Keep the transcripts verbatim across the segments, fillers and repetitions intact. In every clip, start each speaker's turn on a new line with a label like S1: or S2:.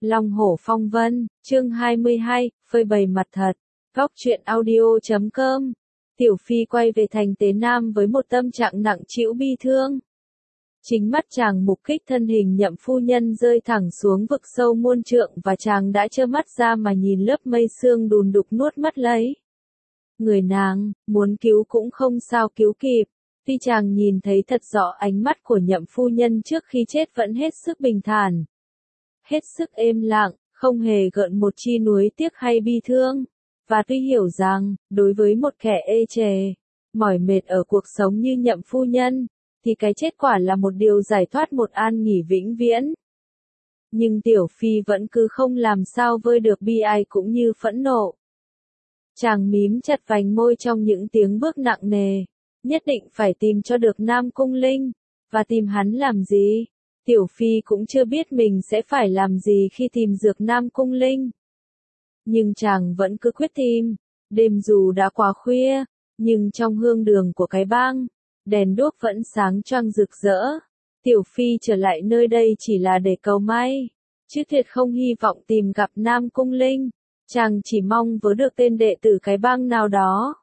S1: Long hổ phong vân, chương hai mươi hai, phơi bày mặt thật. Góc truyện audio chấm com. Tiểu Phi quay về thành Tế Nam với một tâm trạng nặng trĩu bi thương. Chính mắt chàng mục kích thân hình Nhậm phu nhân rơi thẳng xuống vực sâu muôn trượng và chàng đã trơ mắt ra mà nhìn lớp mây sương đùn đục nuốt mất lấy. Người nàng, muốn cứu cũng không sao cứu kịp. Tuy chàng nhìn thấy thật rõ ánh mắt của Nhậm phu nhân trước khi chết vẫn hết sức bình thản. Hết sức êm lặng, không hề gợn một chi nuối tiếc hay bi thương. Và tuy hiểu rằng, đối với một kẻ ê chề, mỏi mệt ở cuộc sống như Nhậm phu nhân, thì cái chết quả là một điều giải thoát một an nghỉ vĩnh viễn. Nhưng Tiểu Phi vẫn cứ không làm sao vơi được bi ai cũng như phẫn nộ. Chàng mím chặt vành môi trong những tiếng bước nặng nề, nhất định phải tìm cho được Nam Cung Linh, và tìm hắn làm gì? Tiểu Phi cũng chưa biết mình sẽ phải làm gì khi tìm được Nam Cung Linh. Nhưng chàng vẫn cứ quyết tìm, đêm dù đã quá khuya, nhưng trong hương đường của cái bang, đèn đuốc vẫn sáng choang rực rỡ. Tiểu Phi trở lại nơi đây chỉ là để cầu may, chứ tuyệt không hy vọng tìm gặp Nam Cung Linh. Chàng chỉ mong vớ được tên đệ tử cái bang nào đó,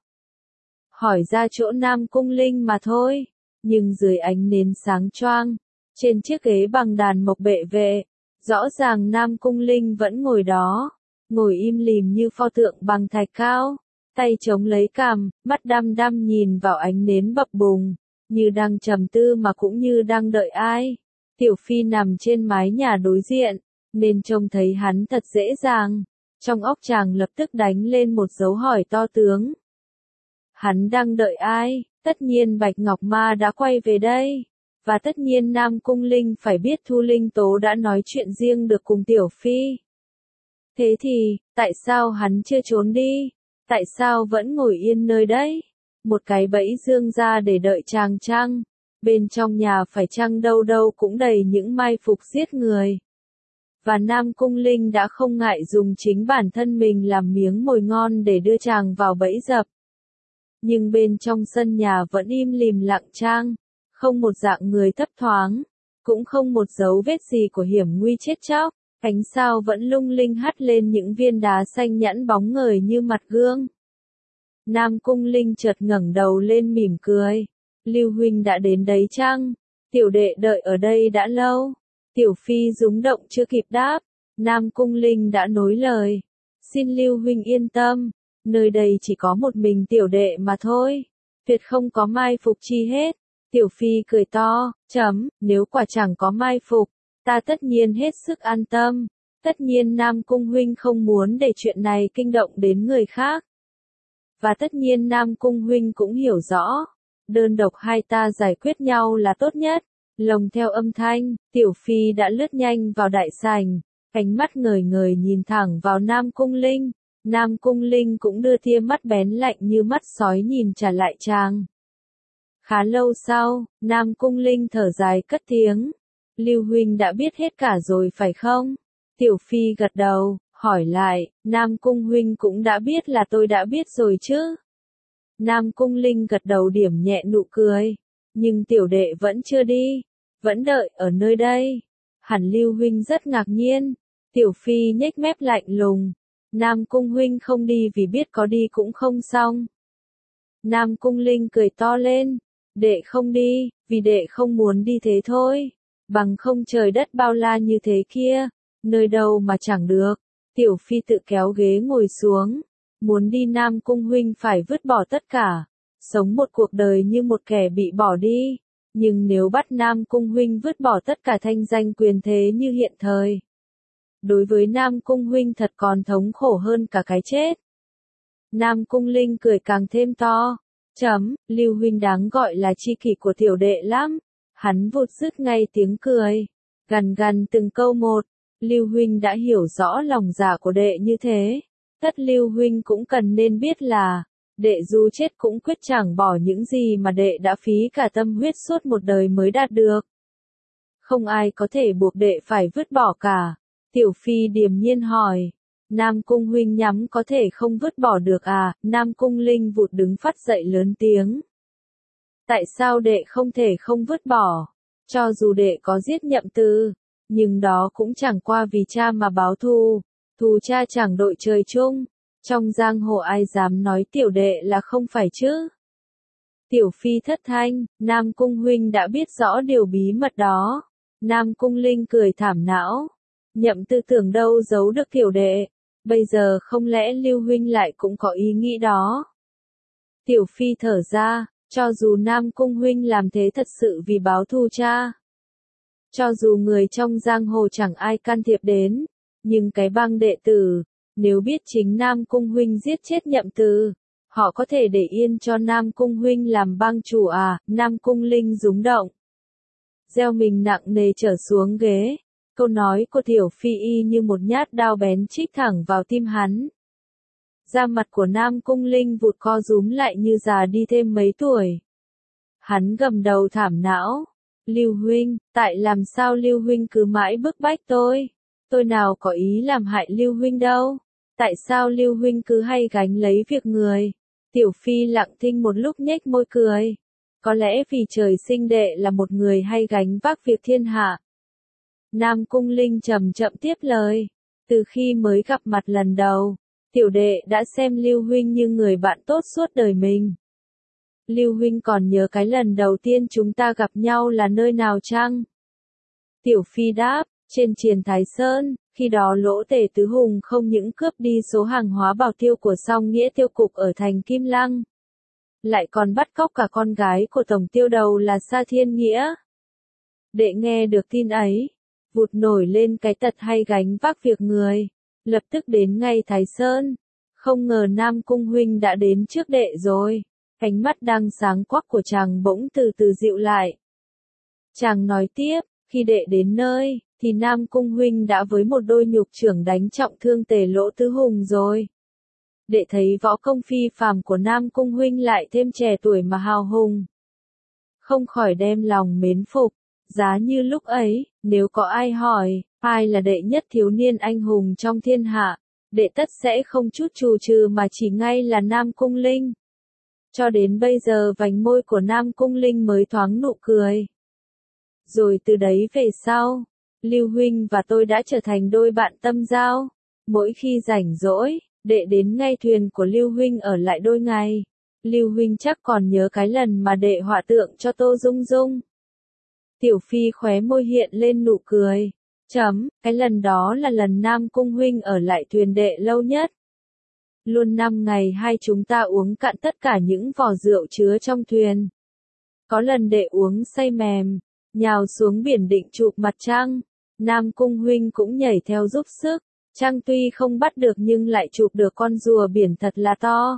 S1: hỏi ra chỗ Nam Cung Linh mà thôi. Nhưng dưới ánh nến sáng choang, trên chiếc ghế bằng đàn mộc bệ vệ, rõ ràng Nam Cung Linh vẫn ngồi đó, ngồi im lìm như pho tượng bằng thạch cao, tay chống lấy cằm, mắt đăm đăm nhìn vào ánh nến bập bùng, như đang trầm tư mà cũng như đang đợi ai. Tiểu Phi nằm trên mái nhà đối diện, nên trông thấy hắn thật dễ dàng. Trong óc chàng lập tức đánh lên một dấu hỏi to tướng. Hắn đang đợi ai? Tất nhiên Bạch Ngọc Ma đã quay về đây. Và tất nhiên Nam Cung Linh phải biết Thu Linh Tố đã nói chuyện riêng được cùng Tiểu Phi. Thế thì, tại sao hắn chưa trốn đi? Tại sao vẫn ngồi yên nơi đấy? Một cái bẫy dương ra để đợi chàng chăng? Bên trong nhà phải chăng đâu đâu cũng đầy những mai phục giết người. Và Nam Cung Linh đã không ngại dùng chính bản thân mình làm miếng mồi ngon để đưa chàng vào bẫy dập. Nhưng bên trong sân nhà vẫn im lìm lặng chang, không một dạng người thấp thoáng, cũng không một dấu vết gì của hiểm nguy chết chóc. Ánh sao vẫn lung linh hắt lên những viên đá xanh nhẵn bóng ngời như mặt gương. Nam Cung Linh chợt ngẩng đầu lên mỉm cười. Lưu huynh đã đến đấy chăng? Tiểu đệ đợi ở đây đã lâu. Tiểu Phi rúng động chưa kịp đáp, Nam Cung Linh đã nối lời. Xin Lưu huynh yên tâm, nơi đây chỉ có một mình tiểu đệ mà thôi, tuyệt không có mai phục chi hết. Tiểu Phi cười to, chấm, nếu quả chẳng có mai phục, ta tất nhiên hết sức an tâm. Tất nhiên Nam Cung huynh không muốn để chuyện này kinh động đến người khác. Và tất nhiên Nam Cung huynh cũng hiểu rõ, đơn độc hai ta giải quyết nhau là tốt nhất. Lồng theo âm thanh, Tiểu Phi đã lướt nhanh vào đại sảnh, ánh mắt ngời ngời nhìn thẳng vào Nam Cung Linh. Nam Cung Linh cũng đưa tia mắt bén lạnh như mắt sói nhìn trả lại chàng. Khá lâu sau, Nam Cung Linh thở dài cất tiếng. Lưu huynh đã biết hết cả rồi phải không? Tiểu Phi gật đầu, hỏi lại, Nam Cung huynh cũng đã biết là tôi đã biết rồi chứ? Nam Cung Linh gật đầu điểm nhẹ nụ cười. Nhưng tiểu đệ vẫn chưa đi, vẫn đợi ở nơi đây. Hẳn Lưu huynh rất ngạc nhiên. Tiểu Phi nhếch mép lạnh lùng. Nam Cung huynh không đi vì biết có đi cũng không xong. Nam Cung Linh cười to lên. Đệ không đi, vì đệ không muốn đi thế thôi. Bằng không trời đất bao la như thế kia, nơi đâu mà chẳng được. Tiểu Phi tự kéo ghế ngồi xuống. Muốn đi Nam Cung huynh phải vứt bỏ tất cả, sống một cuộc đời như một kẻ bị bỏ đi. Nhưng nếu bắt Nam Cung huynh vứt bỏ tất cả thanh danh quyền thế như hiện thời, đối với Nam Cung huynh thật còn thống khổ hơn cả cái chết. Nam Cung Linh cười càng thêm to. Chấm, Lưu huynh đáng gọi là tri kỷ của tiểu đệ lắm. Hắn vụt dứt ngay tiếng cười, gằn gằn từng câu một. Lưu huynh đã hiểu rõ lòng dạ của đệ như thế, tất Lưu huynh cũng cần nên biết là, đệ dù chết cũng quyết chẳng bỏ những gì mà đệ đã phí cả tâm huyết suốt một đời mới đạt được. Không ai có thể buộc đệ phải vứt bỏ cả. Tiểu Phi điềm nhiên hỏi, Nam Cung huynh nhắm có thể không vứt bỏ được à? Nam Cung Linh vụt đứng phát dậy lớn tiếng. Tại sao đệ không thể không vứt bỏ? Cho dù đệ có giết Nhậm Từ, Nhưng đó cũng chẳng qua vì cha mà báo thù, thù cha chẳng đội trời chung, trong giang hồ ai dám nói tiểu đệ là không phải chứ. Tiểu phi thất thanh, Nam Cung huynh đã biết rõ điều bí mật đó. Nam Cung Linh cười thảm não. Nhậm Tư tưởng đâu giấu được tiểu đệ, bây giờ không lẽ Lưu huynh lại cũng có ý nghĩ đó. Tiểu phi thở ra, cho dù Nam Cung huynh làm thế thật sự vì báo thù cha, cho dù người trong giang hồ chẳng ai can thiệp đến, nhưng cái bang đệ tử, nếu biết chính Nam Cung huynh giết chết Nhậm Từ, họ có thể để yên cho Nam Cung huynh làm bang chủ à? Nam Cung Linh rúng động, gieo mình nặng nề trở xuống ghế. Câu nói của Tiểu Phi y như một nhát đao bén chích thẳng vào tim hắn. Da mặt của Nam Cung Linh vụt co rúm lại như già đi thêm mấy tuổi. Hắn gầm đầu thảm não. Lưu huynh, tại làm sao Lưu huynh cứ mãi bức bách tôi? Tôi nào có ý làm hại Lưu huynh đâu. Tại sao Lưu huynh cứ hay gánh lấy việc người? Tiểu Phi lặng thinh một lúc nhếch môi cười. Có lẽ vì trời sinh đệ là một người hay gánh vác việc thiên hạ. Nam Cung Linh chậm chậm tiếp lời. Từ khi mới gặp mặt lần đầu, tiểu đệ đã xem Lưu huynh như người bạn tốt suốt đời mình. Lưu huynh còn nhớ cái lần đầu tiên chúng ta gặp nhau là nơi nào chăng? Tiểu Phi đáp, trên Triền Thái Sơn, khi đó Lỗ Tể Tứ Hùng không những cướp đi số hàng hóa bảo tiêu của Song Nghĩa Tiêu Cục ở thành Kim Lăng, lại còn bắt cóc cả con gái của Tổng Tiêu Đầu là Sa Thiên Nghĩa. Đệ nghe được tin ấy, vụt nổi lên cái tật hay gánh vác việc người, lập tức đến ngay Thái Sơn. Không ngờ Nam Cung huynh đã đến trước đệ rồi. Ánh mắt đang sáng quắc của chàng bỗng từ từ dịu lại. Chàng nói tiếp, khi đệ đến nơi, thì Nam Cung huynh đã với một đôi nhục chưởng đánh trọng thương Tề Lỗ Tứ Hùng rồi. Đệ thấy võ công phi phàm của Nam Cung huynh lại thêm trẻ tuổi mà hào hùng, không khỏi đem lòng mến phục. Giá như lúc ấy, nếu có ai hỏi, ai là đệ nhất thiếu niên anh hùng trong thiên hạ, đệ tất sẽ không chút chù trừ mà chỉ ngay là Nam Cung Linh. Cho đến bây giờ vành môi của Nam Cung Linh mới thoáng nụ cười. Rồi từ đấy về sau, Lưu huynh và tôi đã trở thành đôi bạn tâm giao. Mỗi khi rảnh rỗi, đệ đến ngay thuyền của Lưu huynh ở lại đôi ngày. Lưu huynh chắc còn nhớ cái lần mà đệ họa tượng cho Tô Dung Dung. Tiểu Phi khóe môi hiện lên nụ cười. Chấm, cái lần đó là lần Nam Cung huynh ở lại thuyền đệ lâu nhất. Luôn năm ngày hai chúng ta uống cạn tất cả những vò rượu chứa trong thuyền. Có lần đệ uống say mềm, nhào xuống biển định chụp mặt trăng. Nam Cung huynh cũng nhảy theo giúp sức. Trăng tuy không bắt được nhưng lại chụp được con rùa biển thật là to.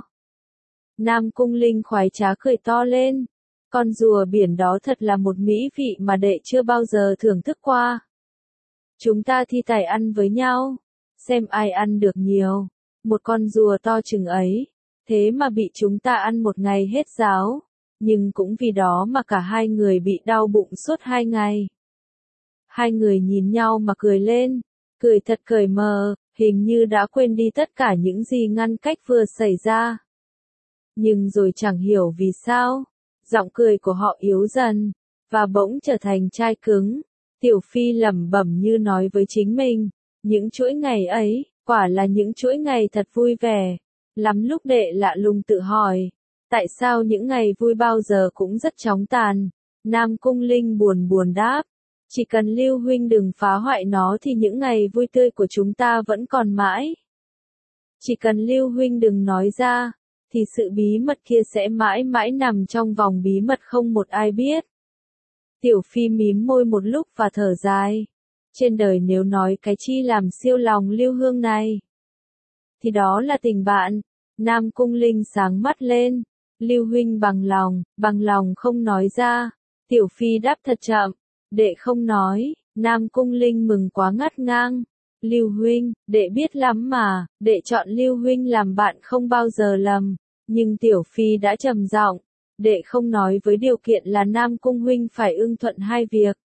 S1: Nam Cung Linh khoái trá cười to lên. Con rùa biển đó thật là một mỹ vị mà đệ chưa bao giờ thưởng thức qua. Chúng ta thi tài ăn với nhau, xem ai ăn được nhiều. Một con rùa to chừng ấy, thế mà bị chúng ta ăn một ngày hết ráo. Nhưng cũng vì đó mà cả hai người bị đau bụng suốt hai ngày. Hai người nhìn nhau mà cười lên, cười thật cởi mờ, hình như đã quên đi tất cả những gì ngăn cách vừa xảy ra. Nhưng rồi chẳng hiểu vì sao, giọng cười của họ yếu dần, và bỗng trở thành chai cứng. Tiểu Phi lẩm bẩm như nói với chính mình, những chuỗi ngày ấy, quả là những chuỗi ngày thật vui vẻ. Lắm lúc đệ lạ lùng tự hỏi, tại sao những ngày vui bao giờ cũng rất chóng tàn? Nam Cung Linh buồn buồn đáp, chỉ cần Lưu huynh đừng phá hoại nó thì những ngày vui tươi của chúng ta vẫn còn mãi. Chỉ cần Lưu huynh đừng nói ra, thì sự bí mật kia sẽ mãi mãi nằm trong vòng bí mật không một ai biết. Tiểu Phi mím môi một lúc và thở dài. Trên đời nếu nói cái chi làm siêu lòng Lưu Hương này, thì đó là tình bạn. Nam Cung Linh sáng mắt lên. Lưu huynh bằng lòng, bằng lòng không nói ra. Tiểu Phi đáp thật chậm, đệ không nói. Nam Cung Linh mừng quá ngắt ngang. Lưu huynh, đệ biết lắm mà, đệ chọn Lưu huynh làm bạn không bao giờ lầm. Nhưng Tiểu Phi đã trầm giọng, đệ không nói với điều kiện là Nam Cung huynh phải ưng thuận hai việc.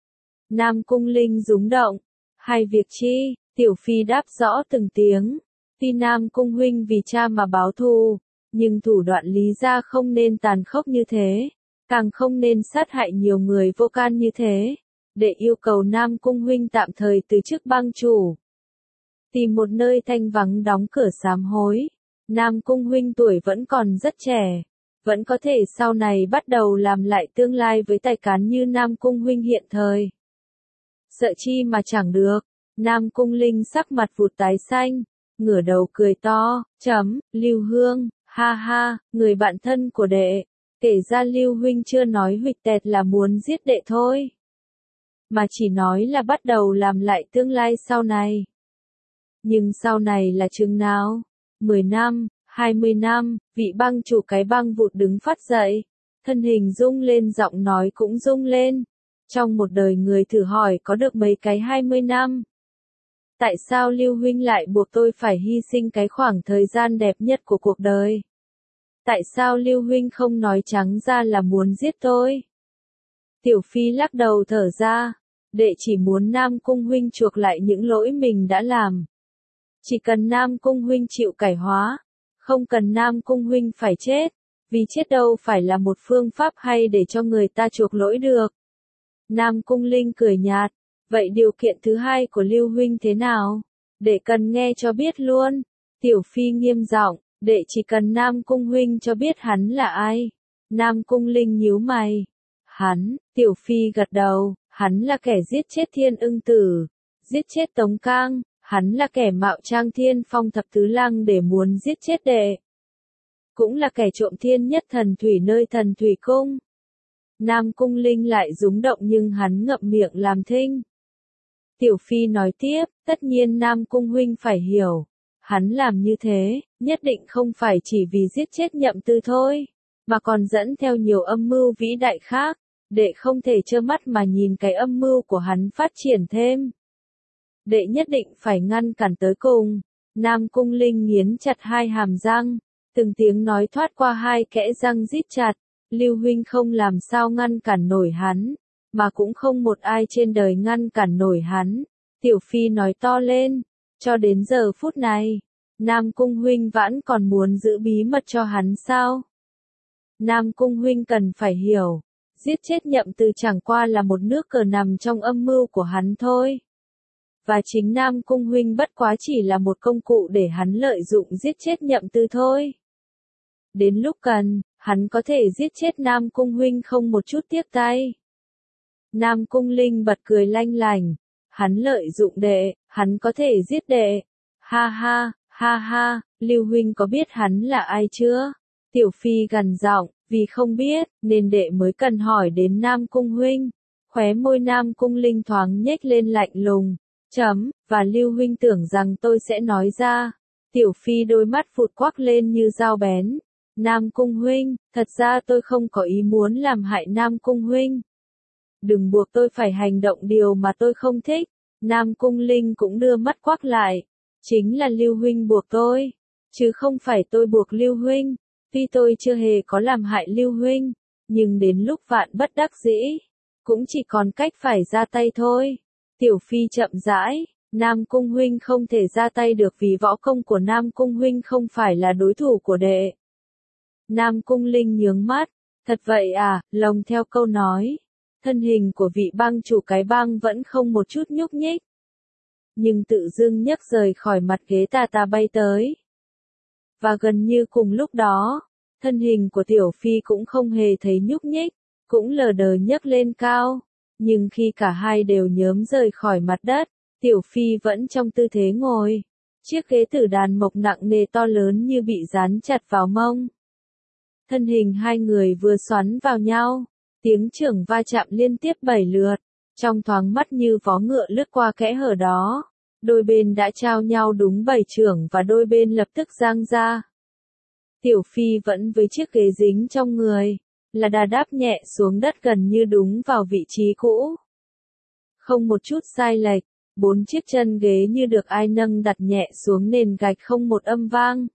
S1: Nam Cung Linh rúng động. Hai việc chi? Tiểu Phi đáp rõ từng tiếng. Tuy Nam Cung huynh vì cha mà báo thù, nhưng thủ đoạn lý ra không nên tàn khốc như thế, càng không nên sát hại nhiều người vô can như thế. Đệ yêu cầu Nam Cung huynh tạm thời từ chức bang chủ. Tìm một nơi thanh vắng đóng cửa sám hối. Nam Cung huynh tuổi vẫn còn rất trẻ. Vẫn có thể sau này bắt đầu làm lại tương lai với tài cán như Nam Cung huynh hiện thời. Sợ chi mà chẳng được. Nam Cung Linh sắc mặt vụt tái xanh. Ngửa đầu cười to. Chấm, Lưu Hương, ha ha, người bạn thân của đệ. Kể ra Lưu huynh chưa nói huỵch tẹt là muốn giết đệ thôi. Mà chỉ nói là bắt đầu làm lại tương lai sau này. Nhưng sau này là chừng nào? mười năm, hai mươi năm, vị bang chủ cái bang vụt đứng phát dậy. Thân hình rung lên, giọng nói cũng rung lên. Trong một đời người thử hỏi có được mấy cái hai mươi năm. Tại sao Lưu huynh lại buộc tôi phải hy sinh cái khoảng thời gian đẹp nhất của cuộc đời? Tại sao Lưu huynh không nói trắng ra là muốn giết tôi? Tiểu Phi lắc đầu thở ra. Đệ chỉ muốn Nam Cung huynh chuộc lại những lỗi mình đã làm. Chỉ cần Nam Cung huynh chịu cải hóa. Không cần Nam Cung huynh phải chết. Vì chết đâu phải là một phương pháp hay để cho người ta chuộc lỗi được. Nam Cung Linh cười nhạt. Vậy điều kiện thứ hai của Lưu huynh thế nào? Đệ cần nghe cho biết luôn. Tiểu Phi nghiêm giọng. Đệ chỉ cần Nam Cung huynh cho biết hắn là ai. Nam Cung Linh nhíu mày. Hắn, Tiểu Phi gật đầu. Hắn là kẻ giết chết Thiên Ưng Tử. Giết chết Tống Cang. Hắn là kẻ mạo trang Thiên Phong thập tứ lăng để muốn giết chết đệ. Cũng là kẻ trộm thiên nhất thần thủy nơi thần thủy cung. Nam Cung Linh lại rúng động nhưng hắn ngậm miệng làm thinh. Tiểu Phi nói tiếp, tất nhiên Nam Cung huynh phải hiểu. Hắn làm như thế, nhất định không phải chỉ vì giết chết Nhậm Tư thôi, mà còn dẫn theo nhiều âm mưu vĩ đại khác. Đệ không thể trơ mắt mà nhìn cái âm mưu của hắn phát triển thêm. Đệ nhất định phải ngăn cản tới cùng. Nam Cung Linh nghiến chặt hai hàm răng. Từng tiếng nói thoát qua hai kẽ răng rít chặt. Lưu huynh không làm sao ngăn cản nổi hắn. Mà cũng không một ai trên đời ngăn cản nổi hắn. Tiểu Phi nói to lên. Cho đến giờ phút này. Nam Cung huynh vẫn còn muốn giữ bí mật cho hắn sao? Nam Cung huynh cần phải hiểu. Giết chết Nhậm Từ chẳng qua là một nước cờ nằm trong âm mưu của hắn thôi. Và chính Nam Cung huynh bất quá chỉ là một công cụ để hắn lợi dụng giết chết Nhậm Từ thôi. Đến lúc cần, hắn có thể giết chết Nam Cung huynh không một chút tiếc tay. Nam Cung Linh bật cười lanh lành. Hắn lợi dụng đệ, hắn có thể giết đệ. Ha ha, ha ha, Lưu huynh có biết hắn là ai chưa? Tiểu Phi gằn giọng. Vì không biết, nên đệ mới cần hỏi đến Nam Cung huynh. Khóe môi Nam Cung Linh thoáng nhếch lên lạnh lùng. Chấm, và Lưu huynh tưởng rằng tôi sẽ nói ra. Tiểu Phi đôi mắt phụt quắc lên như dao bén. Nam Cung huynh, thật ra tôi không có ý muốn làm hại Nam Cung huynh. Đừng buộc tôi phải hành động điều mà tôi không thích. Nam Cung Linh cũng đưa mắt quắc lại. Chính là Lưu huynh buộc tôi, chứ không phải tôi buộc Lưu huynh. Tuy tôi chưa hề có làm hại Lưu huynh, nhưng đến lúc vạn bất đắc dĩ, cũng chỉ còn cách phải ra tay thôi. Tiểu Phi chậm rãi, Nam Cung huynh không thể ra tay được vì võ công của Nam Cung huynh không phải là đối thủ của đệ. Nam Cung Linh nhướng mắt, thật vậy à, lồng theo câu nói. Thân hình của vị bang chủ cái bang vẫn không một chút nhúc nhích. Nhưng tự dưng nhấc rời khỏi mặt ghế tà tà bay tới. Và gần như cùng lúc đó, thân hình của Tiểu Phi cũng không hề thấy nhúc nhích, cũng lờ đờ nhấc lên cao. Nhưng khi cả hai đều nhớm rời khỏi mặt đất, Tiểu Phi vẫn trong tư thế ngồi. Chiếc ghế tử đàn mộc nặng nề to lớn như bị dán chặt vào mông. Thân hình hai người vừa xoắn vào nhau, tiếng chưởng va chạm liên tiếp bảy lượt, trong thoáng mắt như vó ngựa lướt qua kẽ hở đó. Đôi bên đã trao nhau đúng bảy chưởng và đôi bên lập tức giang ra. Tiểu Phi vẫn với chiếc ghế dính trong người, là đà đáp nhẹ xuống đất gần như đúng vào vị trí cũ. Không một chút sai lệch, bốn chiếc chân ghế như được ai nâng đặt nhẹ xuống nền gạch không một âm vang.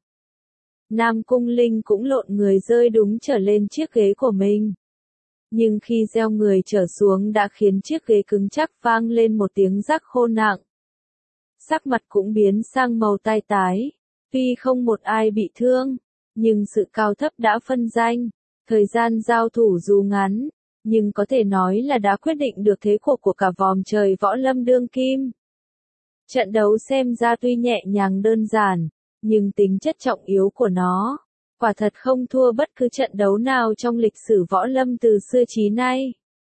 S1: Nam Cung Linh cũng lộn người rơi đúng trở lên chiếc ghế của mình. Nhưng khi gieo người trở xuống đã khiến chiếc ghế cứng chắc vang lên một tiếng rắc khô nặng. Sắc mặt cũng biến sang màu tai tái. Tuy không một ai bị thương, nhưng sự cao thấp đã phân ranh. Thời gian giao thủ dù ngắn, nhưng có thể nói là đã quyết định được thế cuộc của cả vòm trời võ lâm đương kim. Trận đấu xem ra tuy nhẹ nhàng đơn giản, nhưng tính chất trọng yếu của nó, quả thật không thua bất cứ trận đấu nào trong lịch sử võ lâm từ xưa chí nay.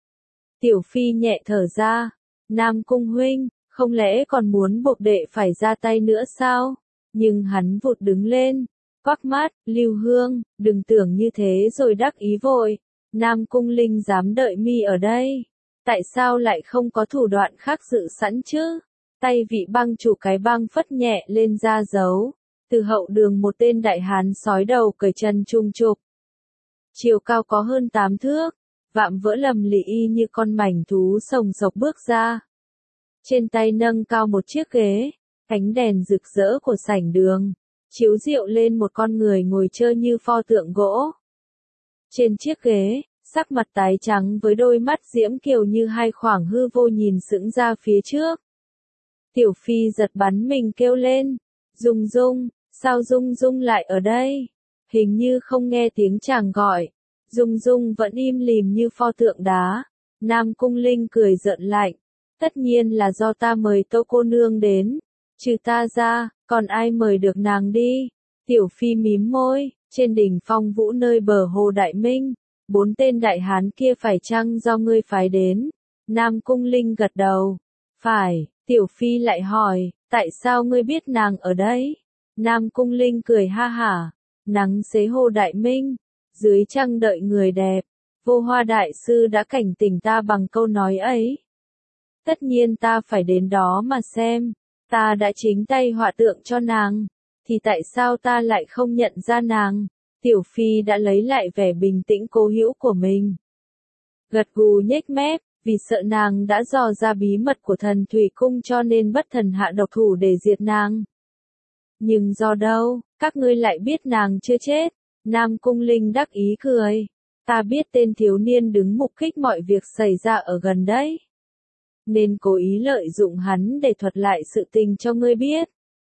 S1: Tiểu Phi nhẹ thở ra, Nam Cung huynh, không lẽ còn muốn buộc đệ phải ra tay nữa sao? Nhưng hắn vụt đứng lên, quắc mắt, Lưu Hương, đừng tưởng như thế rồi đắc ý vội, Nam Cung Linh dám đợi mi ở đây. Tại sao lại không có thủ đoạn khác dự sẵn chứ? Tay vị băng chủ cái băng phất nhẹ lên ra dấu. Từ hậu đường một tên đại hán sói đầu cởi chân trung trục. Chiều cao có hơn tám thước, vạm vỡ lầm lì y như con mảnh thú sồng sộc bước ra. Trên tay nâng cao một chiếc ghế, ánh đèn rực rỡ của sảnh đường, chiếu rượu lên một con người ngồi chơi như pho tượng gỗ. Trên chiếc ghế, sắc mặt tái trắng với đôi mắt diễm kiều như hai khoảng hư vô nhìn sững ra phía trước. Tiểu Phi giật bắn mình kêu lên, Dung Dung, sao Dung Dung lại ở đây? Hình như không nghe tiếng chàng gọi. Dung Dung vẫn im lìm như pho tượng đá. Nam Cung Linh cười giận lạnh. Tất nhiên là do ta mời Tô cô nương đến. Trừ ta ra, còn ai mời được nàng đi? Tiểu Phi mím môi, trên đỉnh Phong Vũ nơi bờ hồ Đại Minh. Bốn tên đại hán kia phải chăng do ngươi phái đến? Nam Cung Linh gật đầu. Phải, Tiểu Phi lại hỏi, tại sao ngươi biết nàng ở đây? Nam Cung Linh cười ha hả, nắng xế hồ Đại Minh, dưới trăng đợi người đẹp, Vô Hoa Đại Sư đã cảnh tỉnh ta bằng câu nói ấy. Tất nhiên ta phải đến đó mà xem, ta đã chính tay họa tượng cho nàng, thì tại sao ta lại không nhận ra nàng? Tiểu Phi đã lấy lại vẻ bình tĩnh cố hữu của mình. Gật gù nhếch mép, vì sợ nàng đã dò ra bí mật của Thần Thủy Cung cho nên bất thần hạ độc thủ để diệt nàng. Nhưng do đâu, các ngươi lại biết nàng chưa chết? Nam Cung Linh đắc ý cười. Ta biết tên thiếu niên đứng mục kích mọi việc xảy ra ở gần đấy. Nên cố ý lợi dụng hắn để thuật lại sự tình cho ngươi biết.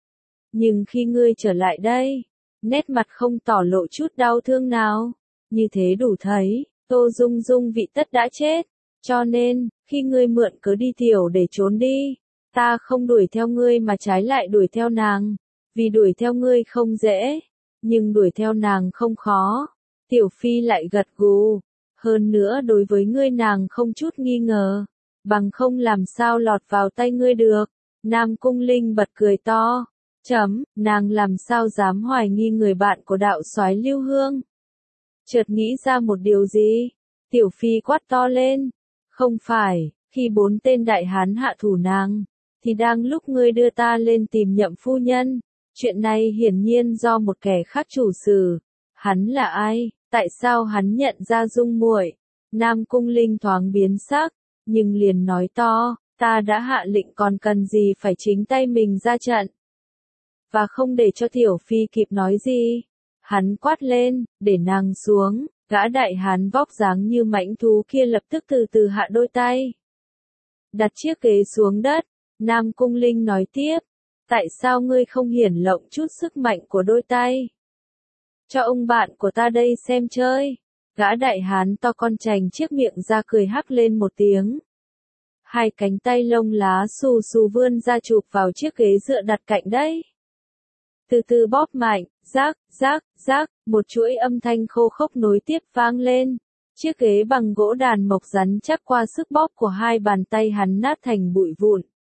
S1: Nhưng khi ngươi trở lại đây, nét mặt không tỏ lộ chút đau thương nào. Như thế đủ thấy, Tô Dung Dung vị tất đã chết. Cho nên, khi ngươi mượn cớ đi tiểu để trốn đi, ta không đuổi theo ngươi mà trái lại đuổi theo nàng. Vì đuổi theo ngươi không dễ, nhưng đuổi theo nàng không khó. Tiểu Phi lại gật gù. Hơn nữa đối với ngươi nàng không chút nghi ngờ. Bằng không làm sao lọt vào tay ngươi được. Nam Cung Linh bật cười to. Chấm, nàng làm sao dám hoài nghi người bạn của đạo soái Lưu Hương. Chợt nghĩ ra một điều gì? Tiểu Phi quát to lên. Không phải, khi bốn tên đại hán hạ thủ nàng, thì đang lúc ngươi đưa ta lên tìm Nhậm phu nhân. Chuyện này hiển nhiên do một kẻ khác chủ xử. Hắn là ai? Tại sao hắn nhận ra Dung muội? Nam Cung Linh thoáng biến sắc, nhưng liền nói to, ta đã hạ lệnh còn cần gì phải chính tay mình ra trận. Và không để cho Tiểu Phi kịp nói gì, hắn quát lên, để nàng xuống. Gã đại hán vóc dáng như mãnh thú kia lập tức từ từ hạ đôi tay. Đặt chiếc ghế xuống đất, Nam Cung Linh nói tiếp, tại sao ngươi không hiển lộng chút sức mạnh của đôi tay? Cho ông bạn của ta đây xem chơi. Gã đại hán to con chành chiếc miệng ra cười hắc lên một tiếng. Hai cánh tay lông lá xù xù vươn ra chụp vào chiếc ghế dựa đặt cạnh đấy. Từ từ bóp mạnh, rác, rác, rác, một chuỗi âm thanh khô khốc nối tiếp vang lên. Chiếc ghế bằng gỗ đàn mộc rắn chắc qua sức bóp của hai bàn tay hắn nát thành bụi vụn.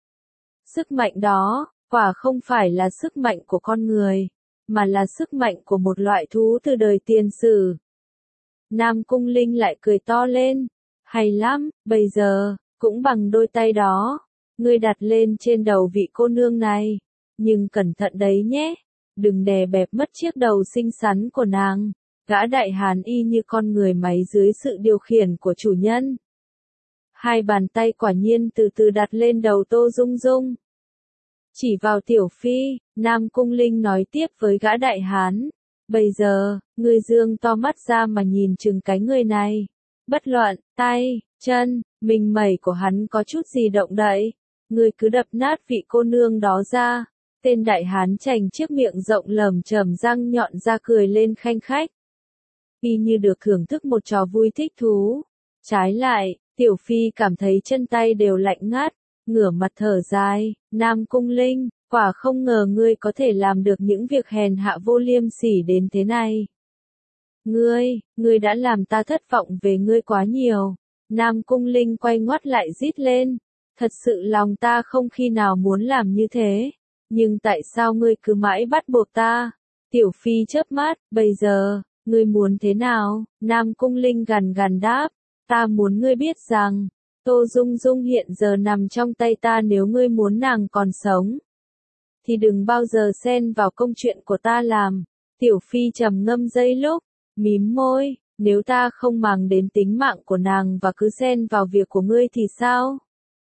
S1: Sức mạnh đó, quả không phải là sức mạnh của con người, mà là sức mạnh của một loại thú từ đời tiền sử. Nam Cung Linh lại cười to lên. Hay lắm, bây giờ, cũng bằng đôi tay đó, ngươi đặt lên trên đầu vị cô nương này. Nhưng cẩn thận đấy nhé, đừng đè bẹp mất chiếc đầu xinh xắn của nàng. Gã đại hán y như con người máy dưới sự điều khiển của chủ nhân. Hai bàn tay quả nhiên từ từ đặt lên đầu Tô Dung Dung. Chỉ vào Tiểu Phi, Nam Cung Linh nói tiếp với gã đại hán. Bây giờ, ngươi dương to mắt ra mà nhìn chừng cái người này. Bất luận, tay, chân, mình mẩy của hắn có chút gì động đậy. Ngươi cứ đập nát vị cô nương đó ra. Tên đại hán chành chiếc miệng rộng lởm chởm răng nhọn ra cười lên khanh khách. Y như được thưởng thức một trò vui thích thú. Trái lại, Tiểu Phi cảm thấy chân tay đều lạnh ngắt, ngửa mặt thở dài, Nam Cung Linh, quả không ngờ ngươi có thể làm được những việc hèn hạ vô liêm sỉ đến thế này. Ngươi, ngươi đã làm ta thất vọng về ngươi quá nhiều. Nam Cung Linh quay ngoắt lại rít lên. Thật sự lòng ta không khi nào muốn làm như thế. Nhưng tại sao ngươi cứ mãi bắt buộc ta? Tiểu Phi chớp mắt, bây giờ, ngươi muốn thế nào? Nam Cung Linh gằn gằn đáp. Ta muốn ngươi biết rằng, Tô Dung Dung hiện giờ nằm trong tay ta, nếu ngươi muốn nàng còn sống. Thì đừng bao giờ xen vào công chuyện của ta làm. Tiểu Phi trầm ngâm giây lúc, mím môi, nếu ta không màng đến tính mạng của nàng và cứ xen vào việc của ngươi thì sao?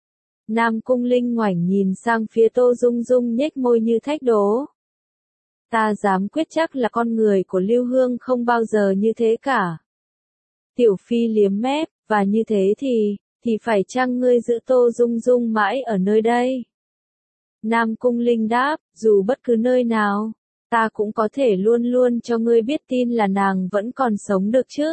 S1: Nam Cung Linh ngoảnh nhìn sang phía Tô Dung Dung nhếch môi như thách đố. Ta dám quyết chắc là con người của Lưu Hương không bao giờ như thế cả. Tiểu Phi liếm mép, và như thế thì, thì phải chăng ngươi giữ Tô Dung Dung mãi ở nơi đây? Nam Cung Linh đáp, dù bất cứ nơi nào, ta cũng có thể luôn luôn cho ngươi biết tin là nàng vẫn còn sống được chứ.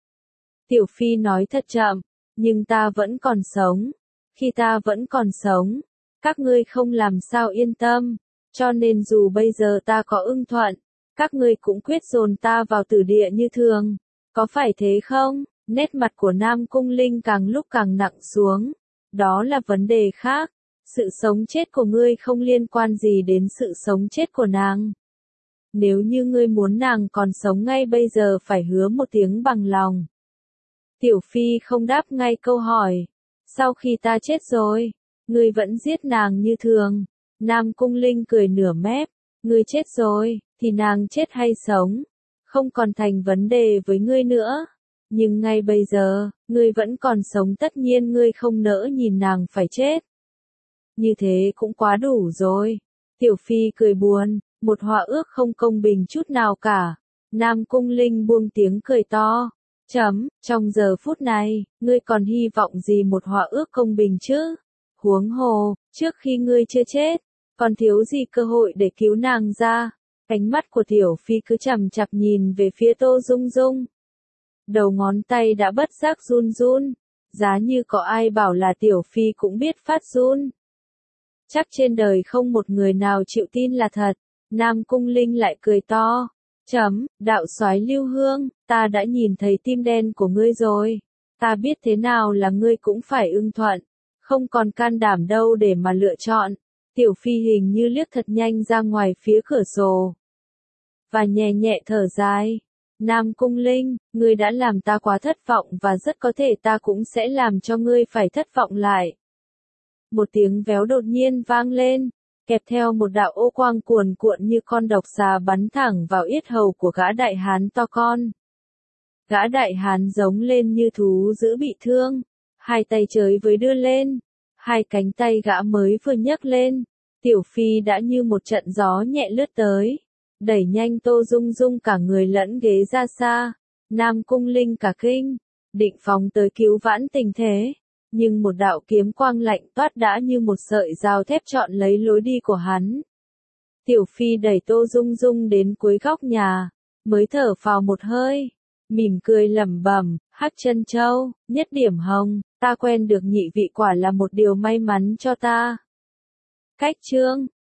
S1: Tiểu Phi nói thật chậm, nhưng ta vẫn còn sống. Khi ta vẫn còn sống, các ngươi không làm sao yên tâm, cho nên dù bây giờ ta có ưng thuận, các ngươi cũng quyết dồn ta vào tử địa như thường. Có phải thế không? Nét mặt của Nam Cung Linh càng lúc càng nặng xuống. Đó là vấn đề khác. Sự sống chết của ngươi không liên quan gì đến sự sống chết của nàng. Nếu như ngươi muốn nàng còn sống ngay bây giờ phải hứa một tiếng bằng lòng. Tiểu Phi không đáp ngay câu hỏi. Sau khi ta chết rồi, ngươi vẫn giết nàng như thường. Nam Cung Linh cười nửa mép. Ngươi chết rồi, thì nàng chết hay sống, không còn thành vấn đề với ngươi nữa. Nhưng ngay bây giờ, ngươi vẫn còn sống, tất nhiên ngươi không nỡ nhìn nàng phải chết. Như thế cũng quá đủ rồi. Tiểu Phi cười buồn, một họa ước không công bình chút nào cả. Nam Cung Linh buông tiếng cười to. Chấm, trong giờ phút này, ngươi còn hy vọng gì một họa ước công bình chứ? Huống hồ, trước khi ngươi chưa chết, còn thiếu gì cơ hội để cứu nàng ra? Ánh mắt của Tiểu Phi cứ chằm chằm nhìn về phía Tô Dung Dung. Đầu ngón tay đã bất giác run run. Giá như có ai bảo là Tiểu Phi cũng biết phát run. Chắc trên đời không một người nào chịu tin là thật. Nam Cung Linh lại cười to. Chấm, đạo soái Lưu Hương, ta đã nhìn thấy tim đen của ngươi rồi. Ta biết thế nào là ngươi cũng phải ưng thuận. Không còn can đảm đâu để mà lựa chọn. Tiểu Phi hình như liếc thật nhanh ra ngoài phía cửa sổ. Và nhẹ nhẹ thở dài. Nam Cung Linh, ngươi đã làm ta quá thất vọng và rất có thể ta cũng sẽ làm cho ngươi phải thất vọng lại. Một tiếng véo đột nhiên vang lên, kèm theo một đạo ô quang cuồn cuộn như con độc xà bắn thẳng vào yết hầu của gã đại hán to con. Gã đại hán giống lên như thú dữ bị thương, hai tay chới với đưa lên, hai cánh tay gã mới vừa nhấc lên, Tiểu Phi đã như một trận gió nhẹ lướt tới, đẩy nhanh Tô Dung Dung cả người lẫn ghế ra xa. Nam Cung Linh cả kinh, định phóng tới cứu vãn tình thế. Nhưng một đạo kiếm quang lạnh toát đã như một sợi dao thép chọn lấy lối đi của hắn. Tiểu Phi đẩy Tô Dung Dung đến cuối góc nhà, mới thở phào một hơi, mỉm cười lẩm bẩm, Hắc Chân Châu, nhất điểm hồng, ta quen được nhị vị quả là một điều may mắn cho ta. Cách chương